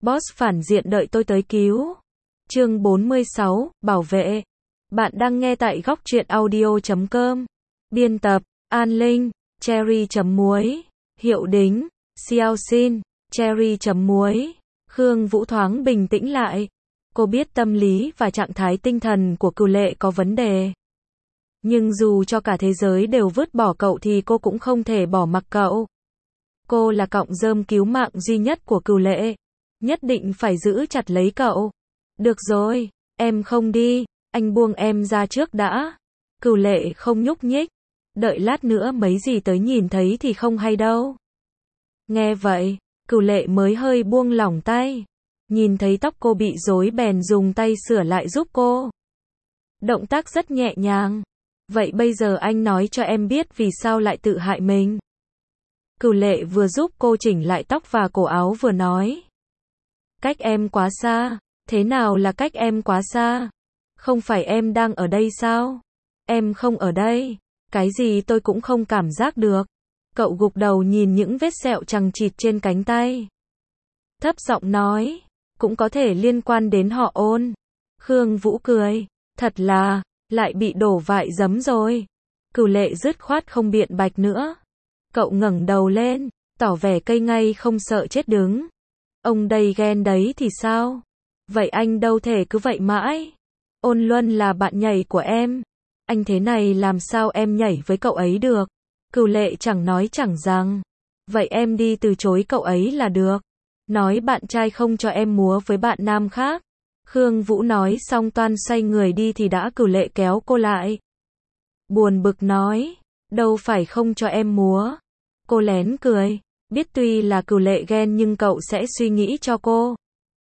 Boss phản diện đợi tôi tới cứu. Chương 46, bảo vệ. Bạn đang nghe tại góc truyện audio.com. Biên tập, An Linh, Cherry.muối. Hiệu đính, Xiao Xin, Cherry.muối. Khương Vũ thoáng bình tĩnh lại. Cô biết tâm lý và trạng thái tinh thần của Cửu Lệ có vấn đề. Nhưng dù cho cả thế giới đều vứt bỏ cậu thì cô cũng không thể bỏ mặc cậu. Cô là cọng rơm cứu mạng duy nhất của Cửu Lệ. Nhất định phải giữ chặt lấy cậu. Được rồi, em không đi, anh buông em ra trước đã. Cửu Lệ không nhúc nhích. Đợi lát nữa mấy gì tới nhìn thấy thì không hay đâu. Nghe vậy, Cửu Lệ mới hơi buông lỏng tay. Nhìn thấy tóc cô bị rối bèn dùng tay sửa lại giúp cô. Động tác rất nhẹ nhàng. Vậy bây giờ anh nói cho em biết vì sao lại tự hại mình. Cửu Lệ vừa giúp cô chỉnh lại tóc và cổ áo vừa nói. Cách em quá xa. Thế nào là cách em quá xa? Không phải em đang ở đây sao? Em không ở đây. Cái gì tôi cũng không cảm giác được. Cậu gục đầu nhìn những vết sẹo chằng chịt trên cánh tay. Thấp giọng nói. Cũng có thể liên quan đến họ Ôn. Khương Vũ cười. Thật là, lại bị đổ vại giấm rồi. Cửu Lệ dứt khoát không biện bạch nữa. Cậu ngẩng đầu lên, tỏ vẻ cây ngay không sợ chết đứng. Ông đây ghen đấy thì sao? Vậy anh đâu thể cứ vậy mãi. Ôn Luân là bạn nhảy của em. Anh thế này làm sao em nhảy với cậu ấy được? Cửu Lệ chẳng nói chẳng rằng. Vậy em đi từ chối cậu ấy là được. Nói bạn trai không cho em múa với bạn nam khác. Khương Vũ nói xong toan xoay người đi thì đã Cửu Lệ kéo cô lại. Buồn bực nói. Đâu phải không cho em múa. Cô lén cười. Biết tuy là Cửu Lệ ghen nhưng cậu sẽ suy nghĩ cho cô.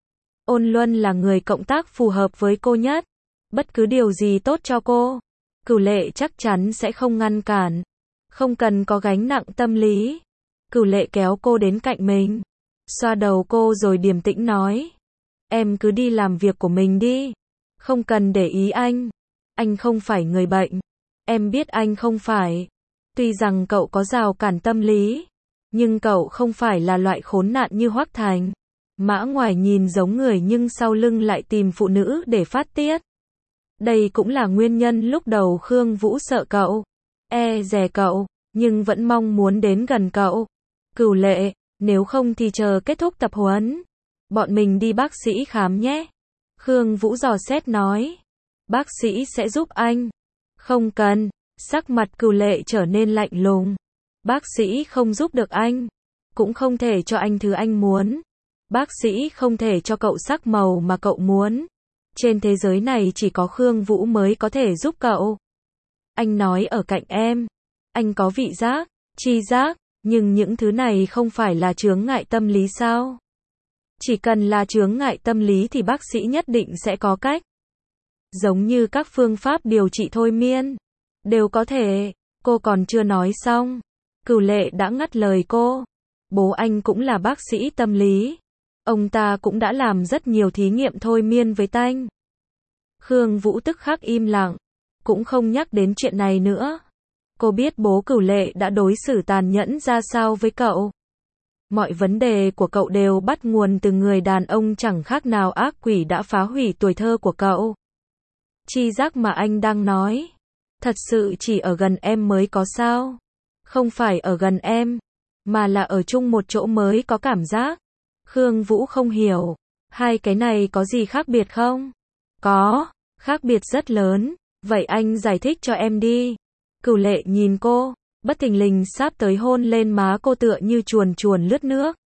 Ôn Luân là người cộng tác phù hợp với cô nhất. Bất cứ điều gì tốt cho cô, Cửu Lệ chắc chắn sẽ không ngăn cản. Không cần có gánh nặng tâm lý. Cửu Lệ kéo cô đến cạnh mình. Xoa đầu cô rồi điềm tĩnh nói. Em cứ đi làm việc của mình đi. Không cần để ý anh. Anh không phải người bệnh. Em biết anh không phải. Tuy rằng cậu có rào cản tâm lý. Nhưng cậu không phải là loại khốn nạn như Hoắc Thành. Mã ngoài nhìn giống người nhưng sau lưng lại tìm phụ nữ để phát tiết. Đây cũng là nguyên nhân lúc đầu Khương Vũ sợ cậu. Dè cậu. Nhưng vẫn mong muốn đến gần cậu. Cửu Lệ, nếu không thì chờ kết thúc tập huấn. Bọn mình đi bác sĩ khám nhé. Khương Vũ dò xét nói. Bác sĩ sẽ giúp anh. Không cần. Sắc mặt Cửu Lệ trở nên lạnh lùng. Bác sĩ không giúp được anh. Cũng không thể cho anh thứ anh muốn. Bác sĩ không thể cho cậu sắc màu mà cậu muốn. Trên thế giới này chỉ có Khương Vũ mới có thể giúp cậu. Anh nói ở cạnh em. Anh có vị giác, tri giác. Nhưng những thứ này không phải là chướng ngại tâm lý sao? Chỉ cần là chướng ngại tâm lý thì bác sĩ nhất định sẽ có cách. Giống như các phương pháp điều trị thôi miên. Đều có thể. Cô còn chưa nói xong. Cửu Lệ đã ngắt lời cô. Bố anh cũng là bác sĩ tâm lý. Ông ta cũng đã làm rất nhiều thí nghiệm thôi miên với Tanh. Khương Vũ tức khắc im lặng. Cũng không nhắc đến chuyện này nữa. Cô biết bố Cửu Lệ đã đối xử tàn nhẫn ra sao với cậu. Mọi vấn đề của cậu đều bắt nguồn từ người đàn ông chẳng khác nào ác quỷ đã phá hủy tuổi thơ của cậu. Tri giác mà anh đang nói. Thật sự chỉ ở gần em mới có sao? Không phải ở gần em. Mà là ở chung một chỗ mới có cảm giác. Khương Vũ không hiểu. Hai cái này có gì khác biệt không? Có. Khác biệt rất lớn. Vậy anh giải thích cho em đi. Cửu Lệ nhìn cô. Bất thình lình sắp tới hôn lên má cô tựa như chuồn chuồn lướt nước.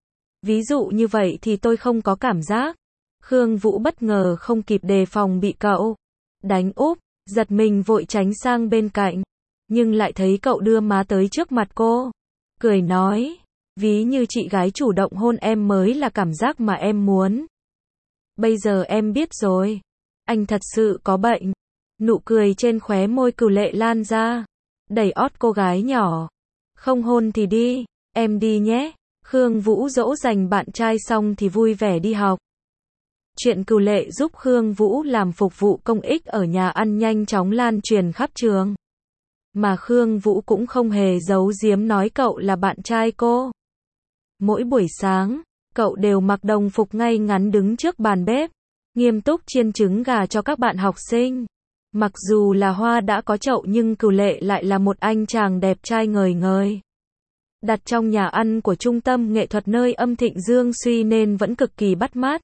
Ví dụ như vậy thì tôi không có cảm giác. Khương Vũ bất ngờ không kịp đề phòng bị cậu đánh úp. Giật mình vội tránh sang bên cạnh. Nhưng lại thấy cậu đưa má tới trước mặt cô. Cười nói. Ví như chị gái chủ động hôn em mới là cảm giác mà em muốn. Bây giờ em biết rồi. Anh thật sự có bệnh. Nụ cười trên khóe môi Cửu Lệ lan ra. Đẩy ót cô gái nhỏ. Không hôn thì đi. Em đi nhé. Khương Vũ dỗ dành bạn trai xong thì vui vẻ đi học. Chuyện Cửu Lệ giúp Khương Vũ làm phục vụ công ích ở nhà ăn nhanh chóng lan truyền khắp trường. Mà Khương Vũ cũng không hề giấu giếm nói cậu là bạn trai cô. Mỗi buổi sáng, Cậu đều mặc đồng phục ngay ngắn đứng trước bàn bếp, nghiêm túc chiên trứng gà cho các bạn học sinh. Mặc dù là Hoa đã có chậu nhưng Cửu Lệ lại là một anh chàng đẹp trai ngời ngời. Đặt trong nhà ăn của trung tâm nghệ thuật nơi âm thịnh dương suy nên vẫn cực kỳ bắt mắt.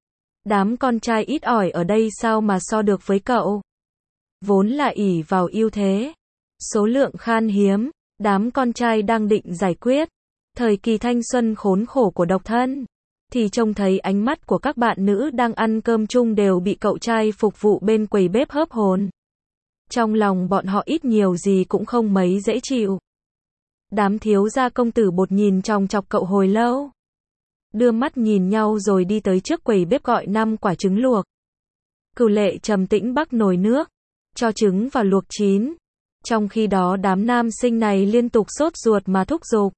Đám con trai ít ỏi ở đây sao mà so được với cậu. Vốn là ỷ vào ưu thế, số lượng khan hiếm, đám con trai đang định giải quyết thời kỳ thanh xuân khốn khổ của độc thân, thì trông thấy ánh mắt của các bạn nữ đang ăn cơm chung đều bị cậu trai phục vụ bên quầy bếp hớp hồn. Trong lòng bọn họ ít nhiều gì cũng không mấy dễ chịu. Đám thiếu gia công tử bột nhìn chòng chọc cậu hồi lâu, đưa mắt nhìn nhau rồi đi tới trước quầy bếp gọi 5 quả trứng luộc. Cửu Lệ trầm tĩnh bắc nồi nước, cho trứng vào luộc chín. Trong khi đó đám nam sinh này liên tục sốt ruột mà thúc giục.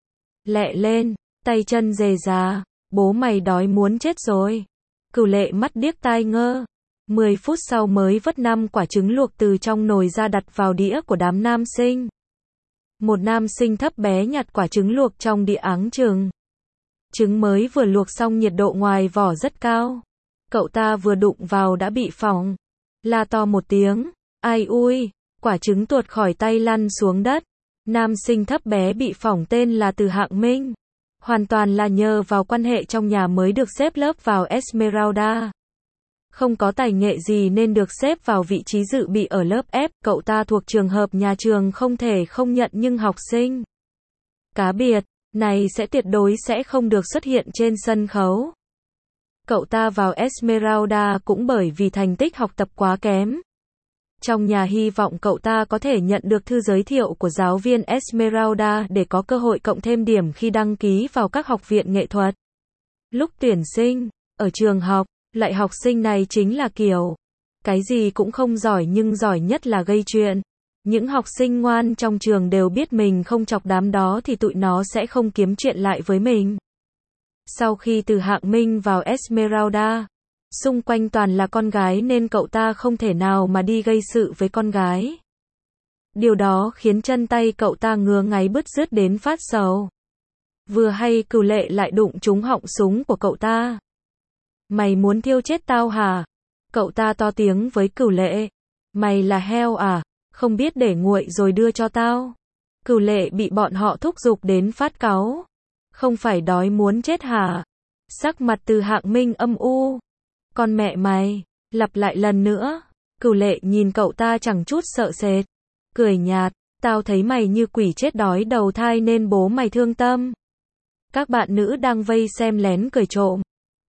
Lẹ lên, tay chân rề rà, bố mày đói muốn chết rồi. Cửu Lệ mắt điếc tai ngơ. 10 phút sau mới vớt 5 quả trứng luộc từ trong nồi ra đặt vào đĩa của đám nam sinh. Một nam sinh thấp bé nhặt quả trứng luộc trong đĩa áng chừng. Trứng mới vừa luộc xong nhiệt độ ngoài vỏ rất cao. Cậu ta vừa đụng vào đã bị phỏng. La to một tiếng. Ai ui, quả trứng tuột khỏi tay lăn xuống đất. Nam sinh thấp bé bị phỏng tên là Từ Hạng Minh. Hoàn toàn là nhờ vào quan hệ trong nhà mới được xếp lớp vào Esmeralda. Không có tài nghệ gì nên được xếp vào vị trí dự bị ở lớp F. Cậu ta thuộc trường hợp nhà trường không thể không nhận nhưng học sinh cá biệt này sẽ tuyệt đối sẽ không được xuất hiện trên sân khấu. Cậu ta vào Esmeralda cũng bởi vì thành tích học tập quá kém. Trong nhà hy vọng cậu ta có thể nhận được thư giới thiệu của giáo viên Esmeralda để có cơ hội cộng thêm điểm khi đăng ký vào các học viện nghệ thuật. Lúc tuyển sinh, ở trường học, loại học sinh này chính là kiểu cái gì cũng không giỏi nhưng giỏi nhất là gây chuyện. Những học sinh ngoan trong trường đều biết mình không chọc đám đó thì tụi nó sẽ không kiếm chuyện lại với mình. Sau khi Từ Hạng Minh vào Esmeralda, xung quanh toàn là con gái nên cậu ta không thể nào mà đi gây sự với con gái. Điều đó khiến chân tay cậu ta ngứa ngáy bứt rứt đến phát sầu. Vừa hay Cửu Lệ lại đụng trúng họng súng của cậu ta. Mày muốn thiêu chết tao hả? Cậu ta to tiếng với Cửu Lệ. Mày là heo à? Không biết để nguội rồi đưa cho tao. Cửu Lệ bị bọn họ thúc giục đến phát cáu. Không phải đói muốn chết hả? Sắc mặt Từ Hạng Minh âm u. Con mẹ mày, lặp lại lần nữa. Cửu Lệ nhìn cậu ta chẳng chút sợ sệt, cười nhạt, tao thấy mày như quỷ chết đói đầu thai nên bố mày thương tâm. Các bạn nữ đang vây xem lén cười trộm.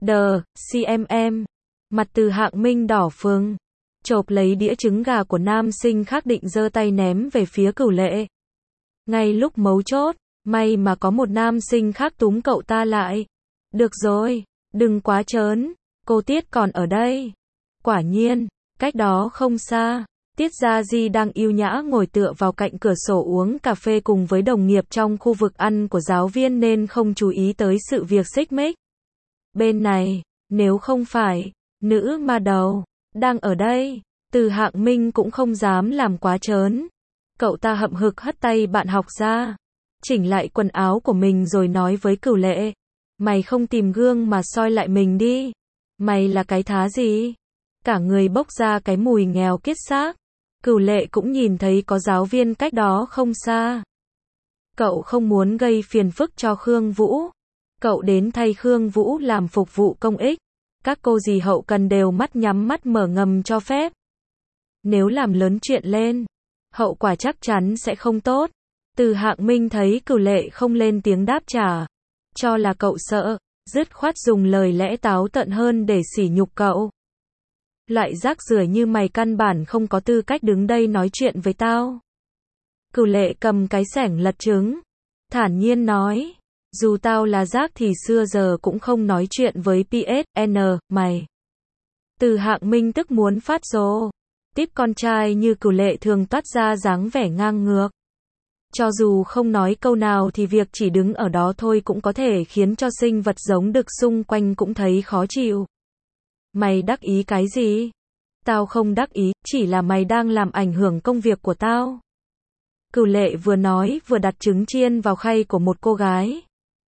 CMM. Mặt Từ Hạng Minh đỏ phừng, chộp lấy đĩa trứng gà của nam sinh khác định giơ tay ném về phía Cửu Lệ. Ngay lúc mấu chốt, may mà có một nam sinh khác túm cậu ta lại. Được rồi, đừng quá trớn, cô Tiết còn ở đây. Quả nhiên, cách đó không xa, Tiết Gia Di đang yêu nhã ngồi tựa vào cạnh cửa sổ uống cà phê cùng với đồng nghiệp trong khu vực ăn của giáo viên nên không chú ý tới sự việc xích mích. Bên này, nếu không phải nữ ma đầu đang ở đây, Từ Hạng Minh cũng không dám làm quá trớn. Cậu ta hậm hực hất tay bạn học ra, chỉnh lại quần áo của mình rồi nói với Cửu Lệ. Mày không tìm gương mà soi lại mình đi. Mày là cái thá gì? Cả người bốc ra cái mùi nghèo kiết xác. Cửu Lệ cũng nhìn thấy có giáo viên cách đó không xa. Cậu không muốn gây phiền phức cho Khương Vũ. Cậu đến thay Khương Vũ làm phục vụ công ích. Các cô dì hậu cần đều mắt nhắm mắt mở ngầm cho phép. Nếu làm lớn chuyện lên, hậu quả chắc chắn sẽ không tốt. Từ Hạng Minh thấy Cửu Lệ không lên tiếng đáp trả, cho là cậu sợ, dứt khoát dùng lời lẽ táo tợn hơn để sỉ nhục cậu. Loại rác rưởi như mày căn bản không có tư cách đứng đây nói chuyện với tao. Cửu Lệ cầm cái xẻng lật trứng, thản nhiên nói, dù tao là rác thì xưa giờ cũng không nói chuyện với PSN, mày. Từ Hạng Minh tức muốn phát rồ. Tiếp con trai như Cửu Lệ thường toát ra dáng vẻ ngang ngược. Cho dù không nói câu nào thì việc chỉ đứng ở đó thôi cũng có thể khiến cho sinh vật giống đực xung quanh cũng thấy khó chịu. Mày đắc ý cái gì? Tao không đắc ý, chỉ là mày đang làm ảnh hưởng công việc của tao. Cửu Lệ vừa nói vừa đặt trứng chiên vào khay của một cô gái.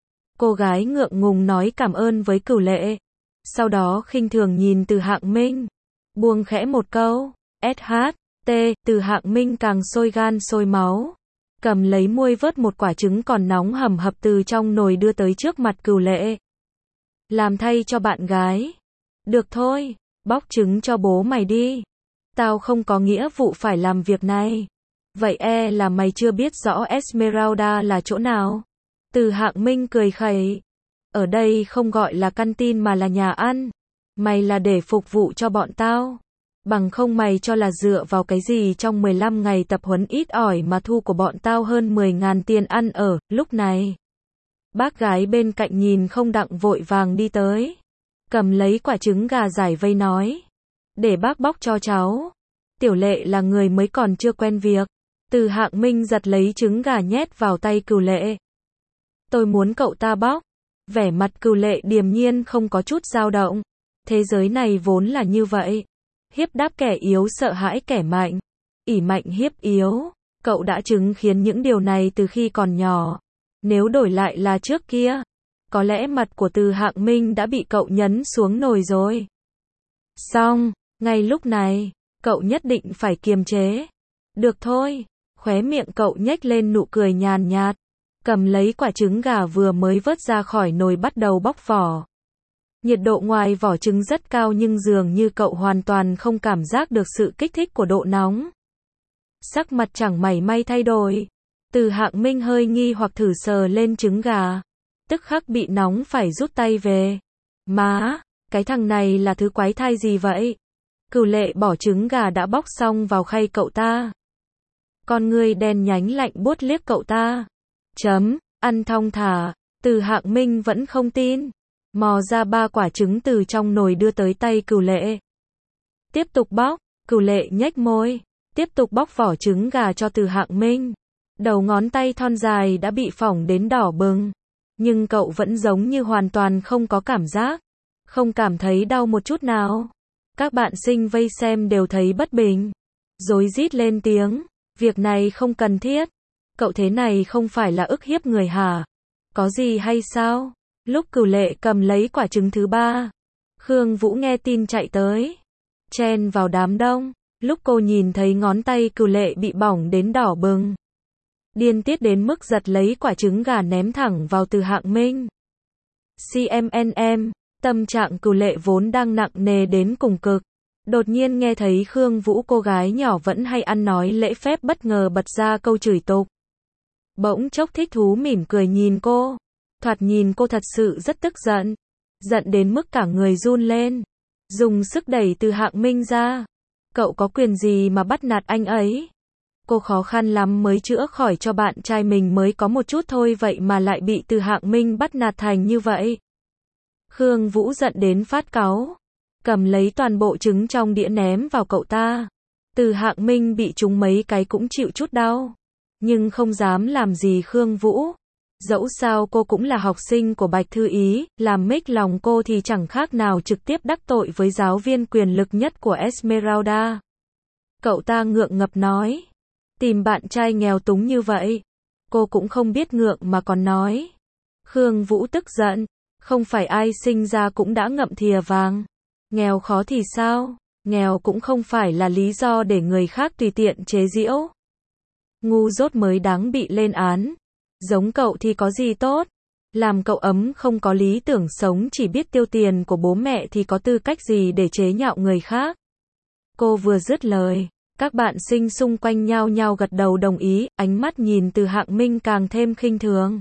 Cô gái ngượng ngùng nói cảm ơn với Cửu Lệ. Sau đó khinh thường nhìn Từ Hạng Minh. Buông khẽ một câu. SHT, Từ Hạng Minh càng sôi gan sôi máu. Cầm lấy muôi vớt một quả trứng còn nóng hầm hập từ trong nồi đưa tới trước mặt Cửu Lệ. Làm thay cho bạn gái. Được thôi, bóc trứng cho bố mày đi. Tao không có nghĩa vụ phải làm việc này. Vậy là mày chưa biết rõ Esmeralda là chỗ nào? Từ Hạng Minh cười khẩy. Ở đây không gọi là canteen mà là nhà ăn. Mày là để phục vụ cho bọn tao. Bằng không mày cho là dựa vào cái gì trong 15 ngày tập huấn ít ỏi mà thu của bọn tao hơn 10.000 tiền ăn ở. Lúc này, bác gái bên cạnh nhìn không đặng vội vàng đi tới. Cầm lấy quả trứng gà giải vây nói. Để bác bóc cho cháu. Tiểu Lệ là người mới còn chưa quen việc. Từ Hạng Minh giật lấy trứng gà nhét vào tay Cửu Lệ. Tôi muốn cậu ta bóc. Vẻ mặt Cửu Lệ điềm nhiên không có chút dao động. Thế giới này vốn là như vậy. Hiếp đáp kẻ yếu sợ hãi kẻ mạnh. Ỷ mạnh hiếp yếu. Cậu đã chứng kiến những điều này từ khi còn nhỏ. Nếu đổi lại là trước kia, có lẽ mặt của Từ Hạng Minh đã bị cậu nhấn xuống nồi rồi. Xong, ngay lúc này, cậu nhất định phải kiềm chế. Được thôi, khóe miệng cậu nhếch lên nụ cười nhàn nhạt. Cầm lấy quả trứng gà vừa mới vớt ra khỏi nồi bắt đầu bóc vỏ. Nhiệt độ ngoài vỏ trứng rất cao nhưng dường như cậu hoàn toàn không cảm giác được sự kích thích của độ nóng. Sắc mặt chẳng mảy may thay đổi. Từ Hạng Minh hơi nghi hoặc thử sờ lên trứng gà. Tức khắc bị nóng phải rút tay về. Má, cái thằng này là thứ quái thai gì vậy? Cửu Lệ bỏ trứng gà đã bóc xong vào khay cậu ta. Con ngươi đen nhánh lạnh buốt liếc cậu ta. Ăn thong thả. Từ Hạng Minh vẫn không tin. Mò ra 3 quả trứng từ trong nồi đưa tới tay Cửu Lệ. Tiếp tục bóc. Cửu Lệ nhếch môi. Tiếp tục bóc vỏ trứng gà cho Từ Hạng Minh. Đầu ngón tay thon dài đã bị phỏng đến đỏ bừng. Nhưng cậu vẫn giống như hoàn toàn không có cảm giác. Không cảm thấy đau một chút nào. Các bạn sinh vây xem đều thấy bất bình. Rối rít lên tiếng. Việc này không cần thiết. Cậu thế này không phải là ức hiếp người hả? Có gì hay sao? Lúc Cửu Lệ cầm lấy quả trứng thứ 3. Khương Vũ nghe tin chạy tới. Chen vào đám đông. Lúc cô nhìn thấy ngón tay Cửu Lệ bị bỏng đến đỏ bừng. Điên tiết đến mức giật lấy quả trứng gà ném thẳng vào Từ Hạng Minh. Tâm trạng Cửu Lệ vốn đang nặng nề đến cùng cực. Đột nhiên nghe thấy Khương Vũ cô gái nhỏ vẫn hay ăn nói lễ phép bất ngờ bật ra câu chửi tục. Bỗng chốc thích thú mỉm cười nhìn cô. Thoạt nhìn cô thật sự rất tức giận. Giận đến mức cả người run lên. Dùng sức đẩy Từ Hạng Minh ra. Cậu có quyền gì mà bắt nạt anh ấy? Cô khó khăn lắm mới chữa khỏi cho bạn trai mình mới có một chút thôi vậy mà lại bị Từ Hạng Minh bắt nạt thành như vậy. Khương Vũ giận đến phát cáu. Cầm lấy toàn bộ trứng trong đĩa ném vào cậu ta. Từ Hạng Minh bị trúng mấy cái cũng chịu chút đau. Nhưng không dám làm gì Khương Vũ. Dẫu sao cô cũng là học sinh của Bạch Thư Ý, làm mếch lòng cô thì chẳng khác nào trực tiếp đắc tội với giáo viên quyền lực nhất của Esmeralda. Cậu ta ngượng ngập nói. Tìm bạn trai nghèo túng như vậy. Cô cũng không biết ngượng mà còn nói. Khương Vũ tức giận. Không phải ai sinh ra cũng đã ngậm thìa vàng. Nghèo khó thì sao? Nghèo cũng không phải là lý do để người khác tùy tiện chế giễu. Ngu dốt mới đáng bị lên án. Giống cậu thì có gì tốt? Làm cậu ấm không có lý tưởng sống chỉ biết tiêu tiền của bố mẹ thì có tư cách gì để chế nhạo người khác? Cô vừa dứt lời, các bạn sinh xung quanh nhao nhao gật đầu đồng ý, ánh mắt nhìn Từ Hạng Minh càng thêm khinh thường.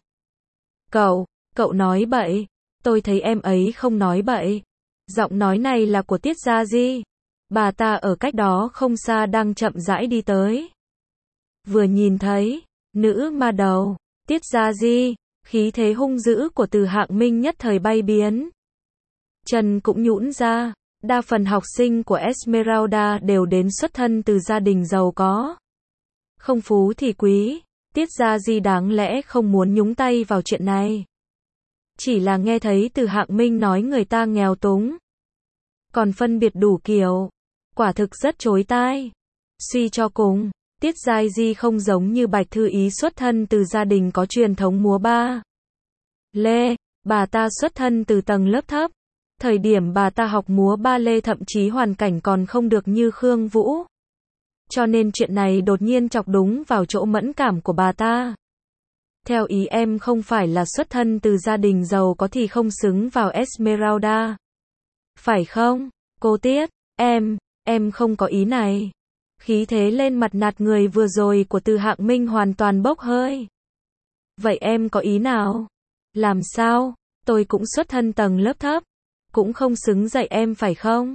Cậu nói bậy. Tôi thấy em ấy không nói bậy. Giọng nói này là của Tiết Gia Di. Bà ta ở cách đó không xa đang chậm rãi đi tới. Vừa nhìn thấy, nữ ma đầu, Tiết Gia Di, khí thế hung dữ của Từ Hạng Minh nhất thời bay biến. Chân cũng nhũn ra, đa phần học sinh của Esmeralda đều đến xuất thân từ gia đình giàu có. Không phú thì quý, Tiết Gia Di đáng lẽ không muốn nhúng tay vào chuyện này. Chỉ là nghe thấy Từ Hạng Minh nói người ta nghèo túng. Còn phân biệt đủ kiểu. Quả thực rất chối tai. Suy cho cùng, Tiết Gia Di không giống như Bạch Thư Ý xuất thân từ gia đình có truyền thống múa ba lê. Bà ta xuất thân từ tầng lớp thấp. Thời điểm bà ta học múa ba lê thậm chí hoàn cảnh còn không được như Khương Vũ. Cho nên chuyện này đột nhiên chọc đúng vào chỗ mẫn cảm của bà ta. Theo ý em không phải là xuất thân từ gia đình giàu có thì không xứng vào Esmeralda. Phải không, cô Tiết? Em không có ý này. Khí thế lên mặt nạt người vừa rồi của Từ Hạng Minh hoàn toàn bốc hơi. Vậy em có ý nào? Làm sao? Tôi cũng xuất thân tầng lớp thấp. Cũng không xứng dạy em phải không?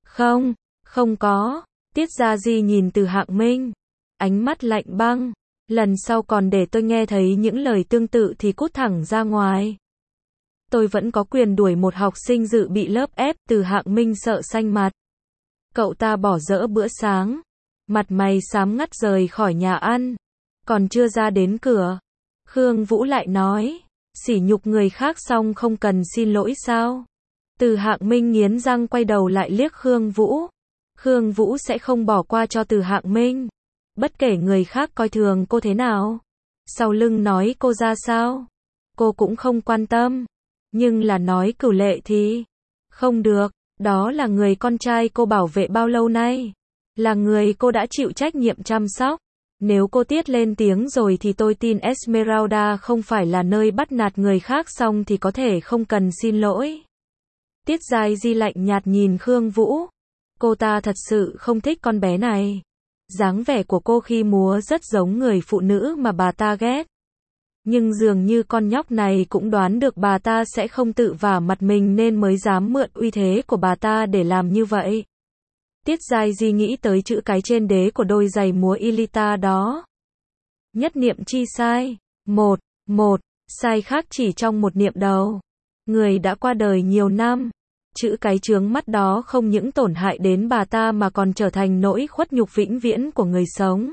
Không có. Tiết Gia Di nhìn Từ Hạng Minh. Ánh mắt lạnh băng. Lần sau còn để tôi nghe thấy những lời tương tự thì cút thẳng ra ngoài. Tôi vẫn có quyền đuổi một học sinh dự bị lớp ép. Từ Hạng Minh sợ xanh mặt. Cậu ta bỏ dỡ bữa sáng. Mặt mày xám ngắt rời khỏi nhà ăn. Còn chưa ra đến cửa. Khương Vũ lại nói. Sỉ nhục người khác xong không cần xin lỗi sao? Từ Hạng Minh nghiến răng quay đầu lại liếc Khương Vũ. Khương Vũ sẽ không bỏ qua cho Từ Hạng Minh. Bất kể người khác coi thường cô thế nào. Sau lưng nói cô ra sao. Cô cũng không quan tâm. Nhưng là nói Cửu Lệ thì không được. Đó là người con trai cô bảo vệ bao lâu nay. Là người cô đã chịu trách nhiệm chăm sóc. Nếu cô Tiết lên tiếng rồi thì tôi tin Esmeralda không phải là nơi bắt nạt người khác xong thì có thể không cần xin lỗi. Tiết Giai Di lạnh nhạt nhìn Khương Vũ. Cô ta thật sự không thích con bé này. Dáng vẻ của cô khi múa rất giống người phụ nữ mà bà ta ghét. Nhưng dường như con nhóc này cũng đoán được bà ta sẽ không tự vả mặt mình nên mới dám mượn uy thế của bà ta để làm như vậy. Tiết Giai Di nghĩ tới chữ cái trên đế của đôi giày múa Ilita đó. Nhất niệm chi sai. Một. Sai khác chỉ trong một niệm đầu. Người đã qua đời nhiều năm. Chữ cái chướng mắt đó không những tổn hại đến bà ta mà còn trở thành nỗi khuất nhục vĩnh viễn của người sống.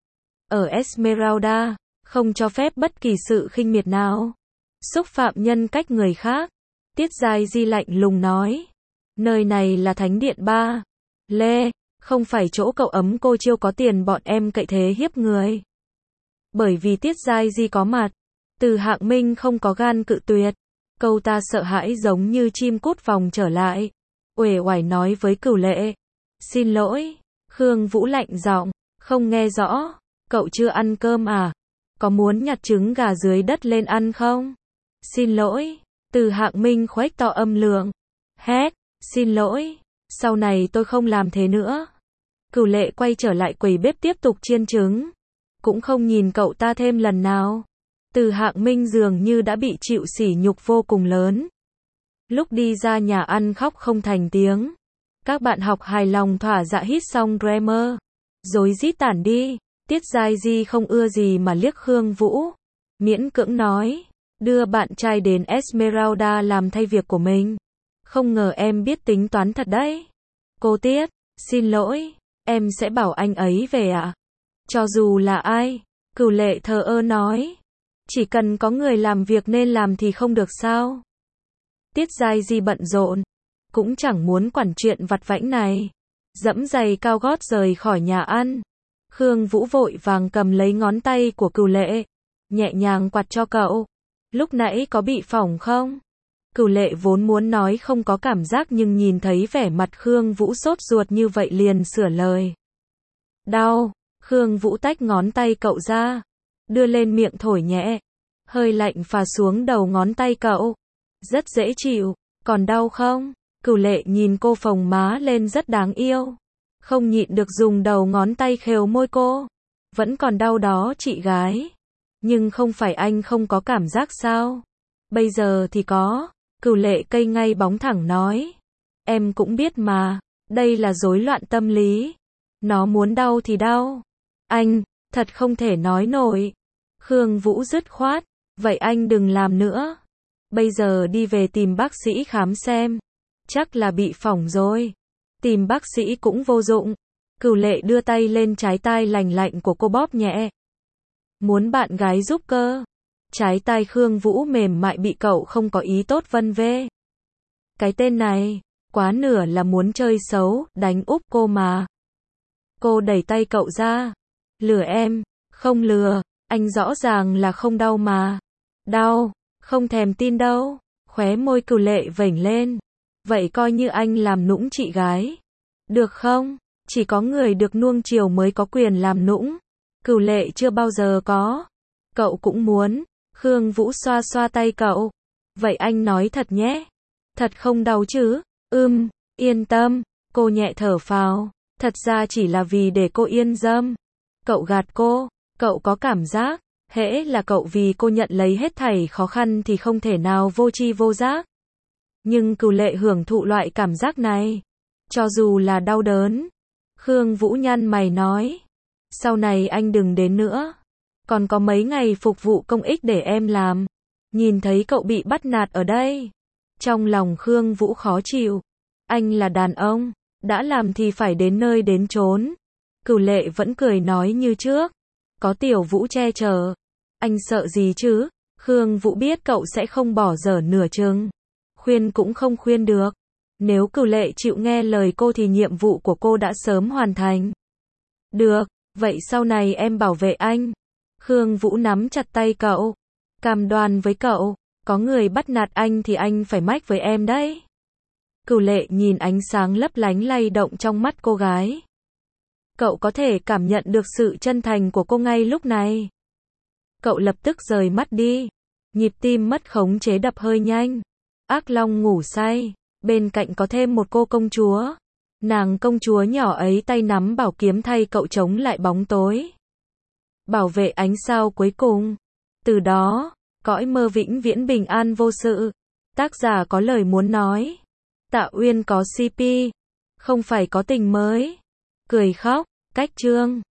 Ở Esmeralda, không cho phép bất kỳ sự khinh miệt nào. Xúc phạm nhân cách người khác. Tiết Giai Di lạnh lùng nói. Nơi này là thánh điện ba. Lê, không phải chỗ cậu ấm cô Chiêu có tiền bọn em cậy thế hiếp người. Bởi vì Tiết Giai Di có mặt, Từ Hạng Minh không có gan cự tuyệt. Câu ta sợ hãi giống như chim cút vòng trở lại. Uể oải nói với Cửu Lệ. Xin lỗi. Khương Vũ lạnh giọng. Không nghe rõ. Cậu chưa ăn cơm à? Có muốn nhặt trứng gà dưới đất lên ăn không? Xin lỗi. Từ Hạng Minh khuếch to âm lượng. Hét. Xin lỗi. Sau này tôi không làm thế nữa. Cửu Lệ quay trở lại quầy bếp tiếp tục chiên trứng. Cũng không nhìn cậu ta thêm lần nào. Từ Hạng Minh dường như đã bị chịu sỉ nhục vô cùng lớn. Lúc đi ra nhà ăn khóc không thành tiếng. Các bạn học hài lòng thỏa dạ hít xong Dreamer. Rối rít tản đi. Tiết Giai Di không ưa gì mà liếc Khương Vũ. Miễn cưỡng nói. Đưa bạn trai đến Esmeralda làm thay việc của mình. Không ngờ em biết tính toán thật đấy. Cô Tiết, xin lỗi. Em sẽ bảo anh ấy về ạ. Cho dù là ai. Cửu Lệ thờ ơ nói. Chỉ cần có người làm việc nên làm thì không được sao? Tiết Giai Di bận rộn. Cũng chẳng muốn quản chuyện vặt vãnh này. Dẫm giày cao gót rời khỏi nhà ăn. Khương Vũ vội vàng cầm lấy ngón tay của Cửu Lệ. Nhẹ nhàng quạt cho cậu. Lúc nãy có bị phỏng không? Cửu Lệ vốn muốn nói không có cảm giác nhưng nhìn thấy vẻ mặt Khương Vũ sốt ruột như vậy liền sửa lời. Đau. Khương Vũ tách ngón tay cậu ra. Đưa lên miệng thổi nhẹ. Hơi lạnh phả xuống đầu ngón tay cậu. Rất dễ chịu. Còn đau không? Cửu Lệ nhìn cô phồng má lên rất đáng yêu. Không nhịn được dùng đầu ngón tay khều môi cô. Vẫn còn đau đó chị gái. Nhưng không phải anh không có cảm giác sao? Bây giờ thì có. Cửu Lệ cây ngay bóng thẳng nói. Em cũng biết mà. Đây là rối loạn tâm lý. Nó muốn đau thì đau. Anh, thật không thể nói nổi. Khương Vũ dứt khoát. Vậy anh đừng làm nữa. Bây giờ đi về tìm bác sĩ khám xem. Chắc là bị phỏng rồi. Tìm bác sĩ cũng vô dụng. Cửu Lệ đưa tay lên trái tai lành lạnh của cô bóp nhẹ. Muốn bạn gái giúp cơ. Trái tai Khương Vũ mềm mại bị cậu không có ý tốt vân vê. Cái tên này, quá nửa là muốn chơi xấu, đánh úp cô mà. Cô đẩy tay cậu ra. Lừa em, không lừa, anh rõ ràng là không đau mà. Đau, không thèm tin đâu. Khóe môi Cửu Lệ vểnh lên. Vậy coi như anh làm nũng chị gái. Được không? Chỉ có người được nuông chiều mới có quyền làm nũng. Cửu Lệ chưa bao giờ có. Cậu cũng muốn. Khương Vũ xoa xoa tay cậu. Vậy anh nói thật nhé. Thật không đau chứ? Yên tâm. Cô nhẹ thở phào. Thật ra chỉ là vì để cô yên tâm. Cậu gạt cô. Cậu có cảm giác, hễ là cậu vì cô nhận lấy hết thảy khó khăn thì không thể nào vô tri vô giác. Nhưng Cửu Lệ hưởng thụ loại cảm giác này. Cho dù là đau đớn. Khương Vũ nhăn mày nói. Sau này anh đừng đến nữa. Còn có mấy ngày phục vụ công ích để em làm. Nhìn thấy cậu bị bắt nạt ở đây. Trong lòng Khương Vũ khó chịu. Anh là đàn ông. Đã làm thì phải đến nơi đến chốn. Cửu Lệ vẫn cười nói như trước. Có Tiểu Vũ che chở. Anh sợ gì chứ? Khương Vũ biết cậu sẽ không bỏ dở nửa chừng. Khuyên cũng không khuyên được. Nếu Cửu Lệ chịu nghe lời cô thì nhiệm vụ của cô đã sớm hoàn thành. Được, vậy sau này em bảo vệ anh. Khương Vũ nắm chặt tay cậu. Cam đoan với cậu, có người bắt nạt anh thì anh phải mách với em đấy. Cửu Lệ nhìn ánh sáng lấp lánh lay động trong mắt cô gái. Cậu có thể cảm nhận được sự chân thành của cô ngay lúc này. Cậu lập tức rời mắt đi. Nhịp tim mất khống chế đập hơi nhanh. Ác Long ngủ say. Bên cạnh có thêm một cô công chúa. Nàng công chúa nhỏ ấy tay nắm bảo kiếm thay cậu chống lại bóng tối. Bảo vệ ánh sao cuối cùng. Từ đó, cõi mơ vĩnh viễn bình an vô sự. Tác giả có lời muốn nói. Tạ Uyên có CP. Không phải có tình mới. Cười khóc. Cách chương